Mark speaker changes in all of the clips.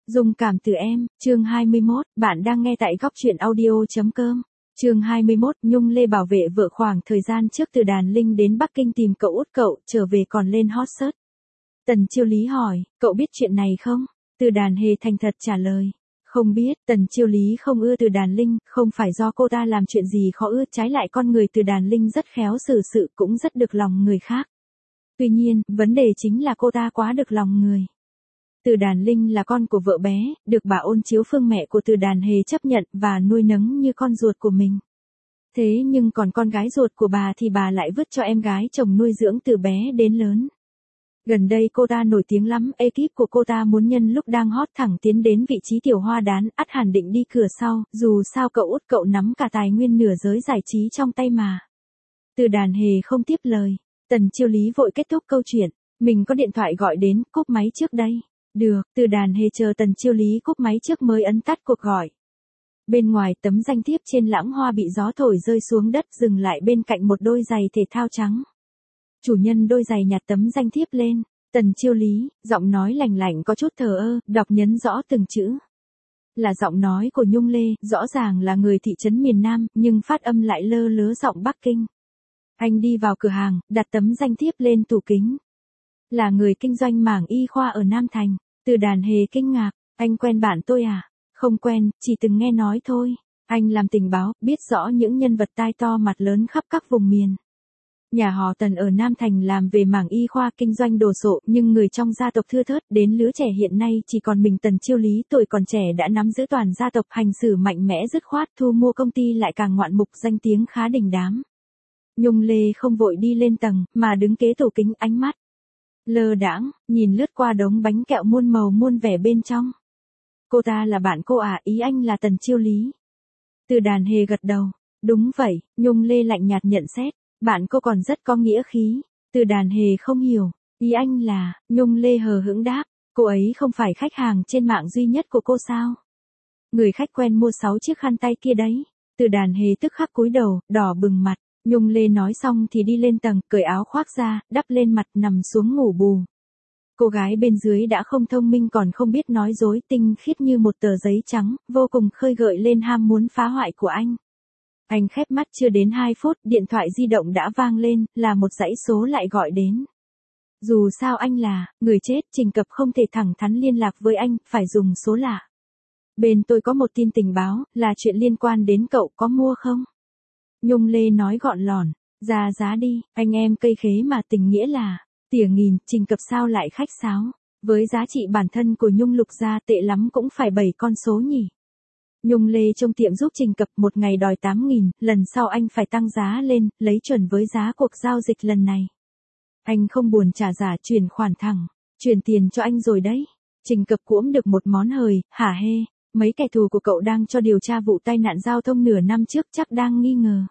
Speaker 1: Dung cảm từ em, chương 21, bạn đang nghe tại góc truyện audio.com. Chương 21, Nhung Lê bảo vệ vợ khoảng thời gian trước từ Đàn Linh đến Bắc Kinh tìm cậu út cậu, trở về còn lên hot search. Tần Chiêu Lý hỏi, cậu biết chuyện này không? Từ Đàn Hề thành thật trả lời. Không biết, Tần Chiêu Lý không ưa Từ Đàn Linh, không phải do cô ta làm chuyện gì khó ưa, trái lại con người Từ Đàn Linh rất khéo xử sự, cũng rất được lòng người khác. Tuy nhiên, vấn đề chính là cô ta quá được lòng người. Từ Đàn Linh là con của vợ bé, được bà Ôn Chiếu Phương mẹ của Từ Đàn Hề chấp nhận và nuôi nấng như con ruột của mình. Thế nhưng còn con gái ruột của bà thì bà lại vứt cho em gái chồng nuôi dưỡng từ bé đến lớn. Gần đây cô ta nổi tiếng lắm, ekip của cô ta muốn nhân lúc đang hot thẳng tiến đến vị trí tiểu hoa đán, ắt hẳn định đi cửa sau, dù sao cậu út cậu nắm cả tài nguyên nửa giới giải trí trong tay mà. Từ Đàn Hề không tiếp lời, Tần Chiêu Lý vội kết thúc câu chuyện, mình có điện thoại gọi đến, cúp máy trước đây. Được, Từ Đàn Hề chờ Tần Chiêu Lý cúp máy trước mới ấn tắt cuộc gọi. Bên ngoài tấm danh thiếp trên lãng hoa bị gió thổi rơi xuống đất, dừng lại bên cạnh một đôi giày thể thao trắng. Chủ nhân đôi giày nhặt tấm danh thiếp lên, Tần Chiêu Lý, giọng nói lành lạnh có chút thờ ơ, đọc nhấn rõ từng chữ. Là giọng nói của Nhung Lê, rõ ràng là người thị trấn miền Nam, nhưng phát âm lại lơ lớ giọng Bắc Kinh. Anh đi vào cửa hàng, đặt tấm danh thiếp lên tủ kính. Là người kinh doanh mảng y khoa ở Nam Thành. Từ Đàn Hề kinh ngạc, anh quen bạn tôi à? Không quen, chỉ từng nghe nói thôi. Anh làm tình báo, biết rõ những nhân vật tai to mặt lớn khắp các vùng miền. Nhà họ Tần ở Nam Thành làm về mảng y khoa kinh doanh đồ sộ, nhưng người trong gia tộc thưa thớt, đến lứa trẻ hiện nay chỉ còn mình Tần Chiêu Lý tuổi còn trẻ đã nắm giữ toàn gia tộc, hành xử mạnh mẽ dứt khoát, thu mua công ty lại càng ngoạn mục, danh tiếng khá đình đám. Nhung Lê không vội đi lên tầng, mà đứng kế tủ kính, ánh mắt lơ đãng, nhìn lướt qua đống bánh kẹo muôn màu muôn vẻ bên trong. Cô ta là bạn cô à, ý anh là Tần Chiêu Lý. Từ Đàn Hề gật đầu, đúng vậy, Nhung Lê lạnh nhạt nhận xét, bạn cô còn rất có nghĩa khí. Từ Đàn Hề không hiểu, ý anh là, Nhung Lê hờ hững đáp, cô ấy không phải khách hàng trên mạng duy nhất của cô sao? Người khách quen mua 6 chiếc khăn tay kia đấy. Từ Đàn Hề tức khắc cúi đầu, đỏ bừng mặt. Nhung Lê nói xong thì đi lên tầng, cởi áo khoác ra, đắp lên mặt, nằm xuống ngủ bù. Cô gái bên dưới đã không thông minh còn không biết nói dối, tinh khiết như một tờ giấy trắng, vô cùng khơi gợi lên ham muốn phá hoại của anh. Anh khép mắt chưa đến 2 phút, điện thoại di động đã vang lên, là một dãy số lại gọi đến. Dù sao anh là người chết, Trình Cập không thể thẳng thắn liên lạc với anh, phải dùng số lạ. Bên tôi có một tin tình báo, là chuyện liên quan đến cậu, có mua không? Nhung Lê nói gọn lỏn, ra giá đi, anh em cây khế mà, tình nghĩa là tỉa nghìn, Trình Cập sao lại khách sáo. Với giá trị bản thân của Nhung Lục gia tệ lắm cũng phải 7 con số nhỉ. Nhung Lê trong tiệm giúp Trình Cập, một ngày đòi 8.000, lần sau anh phải tăng giá lên, lấy chuẩn với giá cuộc giao dịch lần này. Anh không buồn trả giả, chuyển khoản thẳng, chuyển tiền cho anh rồi đấy. Trình Cập cũng được một món hời, hả hê. Mấy kẻ thù của cậu đang cho điều tra vụ tai nạn giao thông nửa năm trước, chắc đang nghi ngờ.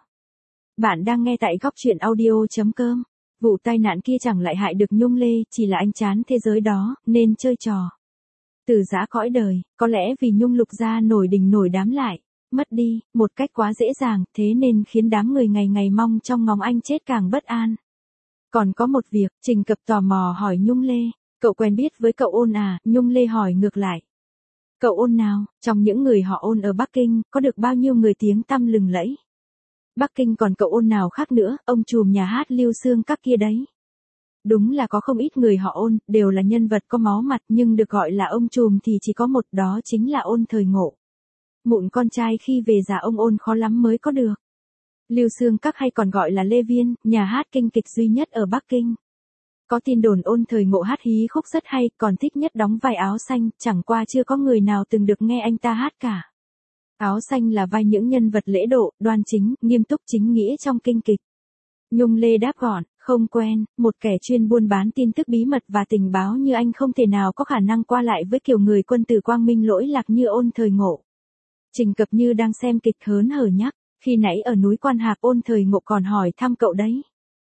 Speaker 1: Bạn đang nghe tại góc truyện audio.com. Vụ tai nạn kia chẳng lại hại được Nhung Lê, chỉ là anh chán thế giới đó, nên chơi trò. Từ giã cõi đời, có lẽ vì Nhung Lục gia nổi đình nổi đám lại, mất đi, một cách quá dễ dàng, thế nên khiến đám người ngày ngày mong trong ngóng anh chết càng bất an. Còn có một việc, Trình Cập tò mò hỏi Nhung Lê, cậu quen biết với cậu Ôn à? Nhung Lê hỏi ngược lại. Cậu Ôn nào? Trong những người họ Ôn ở Bắc Kinh, có được bao nhiêu người tiếng tăm lừng lẫy? Bắc Kinh còn cậu Ôn nào khác nữa, ông trùm nhà hát Lưu Xương các kia đấy. Đúng là có không ít người họ Ôn, đều là nhân vật có máu mặt, nhưng được gọi là ông trùm thì chỉ có một, đó chính là Ôn Thời Ngộ. Mụn con trai khi về già ông Ôn khó lắm mới có được. Lưu Xương các hay còn gọi là Lê Viên, nhà hát kinh kịch duy nhất ở Bắc Kinh. Có tin đồn Ôn Thời Ngộ hát hí khúc rất hay, còn thích nhất đóng vai áo xanh, chẳng qua chưa có người nào từng được nghe anh ta hát cả. Áo xanh là vai những nhân vật lễ độ, đoan chính, nghiêm túc chính nghĩa trong kinh kịch. Nhung Lê đáp gọn, không quen, một kẻ chuyên buôn bán tin tức bí mật và tình báo như anh không thể nào có khả năng qua lại với kiểu người quân tử quang minh lỗi lạc như Ôn Thời Ngộ. Trình Cập như đang xem kịch hớn hở nhắc, khi nãy ở núi Quan Hạc Ôn Thời Ngộ còn hỏi thăm cậu đấy.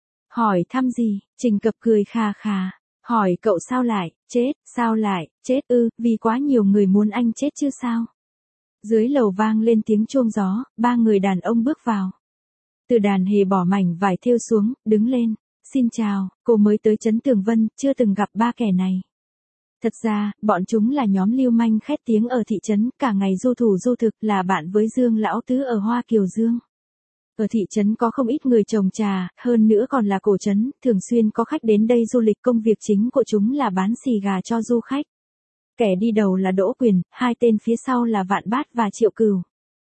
Speaker 1: Hỏi thăm gì? Trình Cập cười khà khà, hỏi cậu sao lại, chết ư, vì quá nhiều người muốn anh chết chứ sao? Dưới lầu vang lên tiếng chuông gió, 3 người đàn ông bước vào. Từ Đàn Hề bỏ mảnh vải thêu xuống, đứng lên, xin chào, cô mới tới trấn Tường Vân, chưa từng gặp 3 kẻ này. Thật ra, bọn chúng là nhóm lưu manh khét tiếng ở thị trấn, cả ngày du thủ du thực, là bạn với Dương Lão Tứ ở Hoa Kiều Dương. Ở thị trấn có không ít người trồng trà, hơn nữa còn là cổ trấn, thường xuyên có khách đến đây du lịch, công việc chính của chúng là bán xì gà cho du khách. Kẻ đi đầu là Đỗ Quyền, hai tên phía sau là Vạn Bát và Triệu Cửu.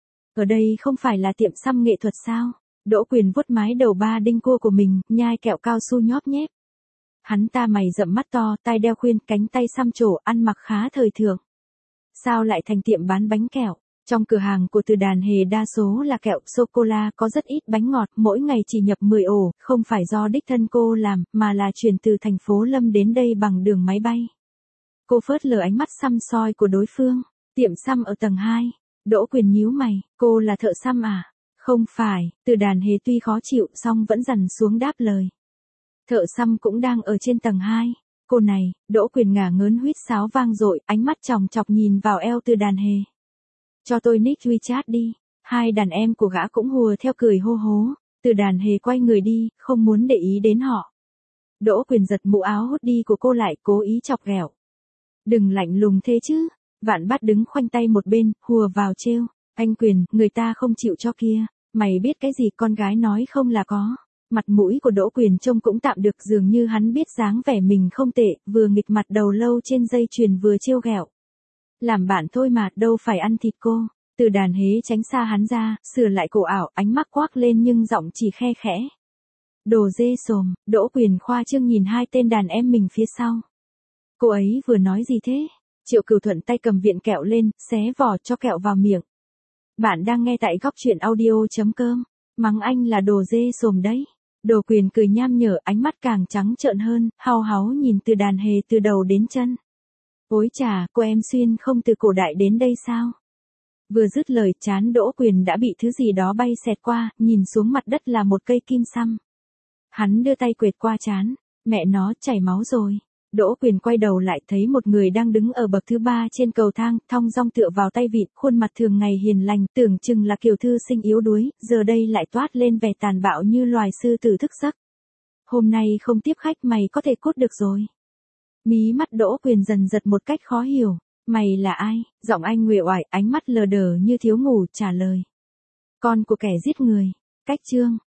Speaker 1: Ở đây không phải là tiệm xăm nghệ thuật sao? Đỗ Quyền vuốt mái đầu ba đinh cua của mình, nhai kẹo cao su nhóp nhép. Hắn ta mày rậm mắt to, tai đeo khuyên, cánh tay xăm trổ, ăn mặc khá thời thượng. Sao lại thành tiệm bán bánh kẹo? Trong cửa hàng của Từ Đàn Hề đa số là kẹo sô-cô-la, có rất ít bánh ngọt, mỗi ngày chỉ nhập 10 ổ, không phải do đích thân cô làm, mà là chuyển từ thành phố Lâm đến đây bằng đường máy bay. Cô phớt lờ ánh mắt xăm soi của đối phương. Tiệm xăm ở tầng 2. Đỗ Quyền nhíu mày, cô là thợ xăm à? Không phải, Từ Đàn Hề tuy khó chịu song vẫn dằn xuống đáp lời. Thợ xăm cũng đang ở trên tầng 2. Cô này, Đỗ Quyền ngả ngớn huýt sáo vang dội, ánh mắt chòng chọc nhìn vào eo Từ Đàn Hề. Cho tôi nick WeChat đi. Hai đàn em của gã cũng hùa theo cười hô hố. Từ Đàn Hề quay người đi, không muốn để ý đến họ. Đỗ Quyền giật mũ áo hốt đi của cô lại, cố ý chọc ghẹo. Đừng lạnh lùng thế chứ. Vạn Bát đứng khoanh tay một bên, hùa vào trêu. Anh Quyền, người ta không chịu cho kia. Mày biết cái gì, con gái nói không là có. Mặt mũi của Đỗ Quyền trông cũng tạm được, dường như hắn biết dáng vẻ mình không tệ, vừa nghịch mặt đầu lâu trên dây chuyền vừa trêu ghẹo. Làm bạn thôi mà, đâu phải ăn thịt cô. Từ Đàn Hề tránh xa hắn ra, sửa lại cổ ảo, ánh mắt quắc lên nhưng giọng chỉ khe khẽ. Đồ dê sồm. Đỗ Quyền khoa trương nhìn hai tên đàn em mình phía sau. Cô ấy vừa nói gì thế? Triệu Cửu thuận tay cầm viện kẹo lên, xé vỏ cho kẹo vào miệng. Bạn đang nghe tại góc truyện audio.com. Mắng anh là đồ dê sồm đấy. Đỗ Quyền cười nham nhở, ánh mắt càng trắng trợn hơn, hao háu nhìn Từ Đàn Hề từ đầu đến chân. Ôi chà, cô em xuyên không từ cổ đại đến đây sao? Vừa dứt lời, trán Đỗ Quyền đã bị thứ gì đó bay xẹt qua, nhìn xuống mặt đất là một cây kim xăm. Hắn đưa tay quệt qua trán, mẹ nó, chảy máu rồi. Đỗ Quyền quay đầu lại thấy một người đang đứng ở bậc thứ 3 trên cầu thang, thong dong tựa vào tay vịn, khuôn mặt thường ngày hiền lành, tưởng chừng là kiều thư sinh yếu đuối, giờ đây lại toát lên vẻ tàn bạo như loài sư tử thức giấc. Hôm nay không tiếp khách, mày có thể cút được rồi. Mí mắt Đỗ Quyền dần giật một cách khó hiểu. Mày là ai? Giọng anh uể oải, ánh mắt lờ đờ như thiếu ngủ, trả lời. Con của kẻ giết người. Cách chương.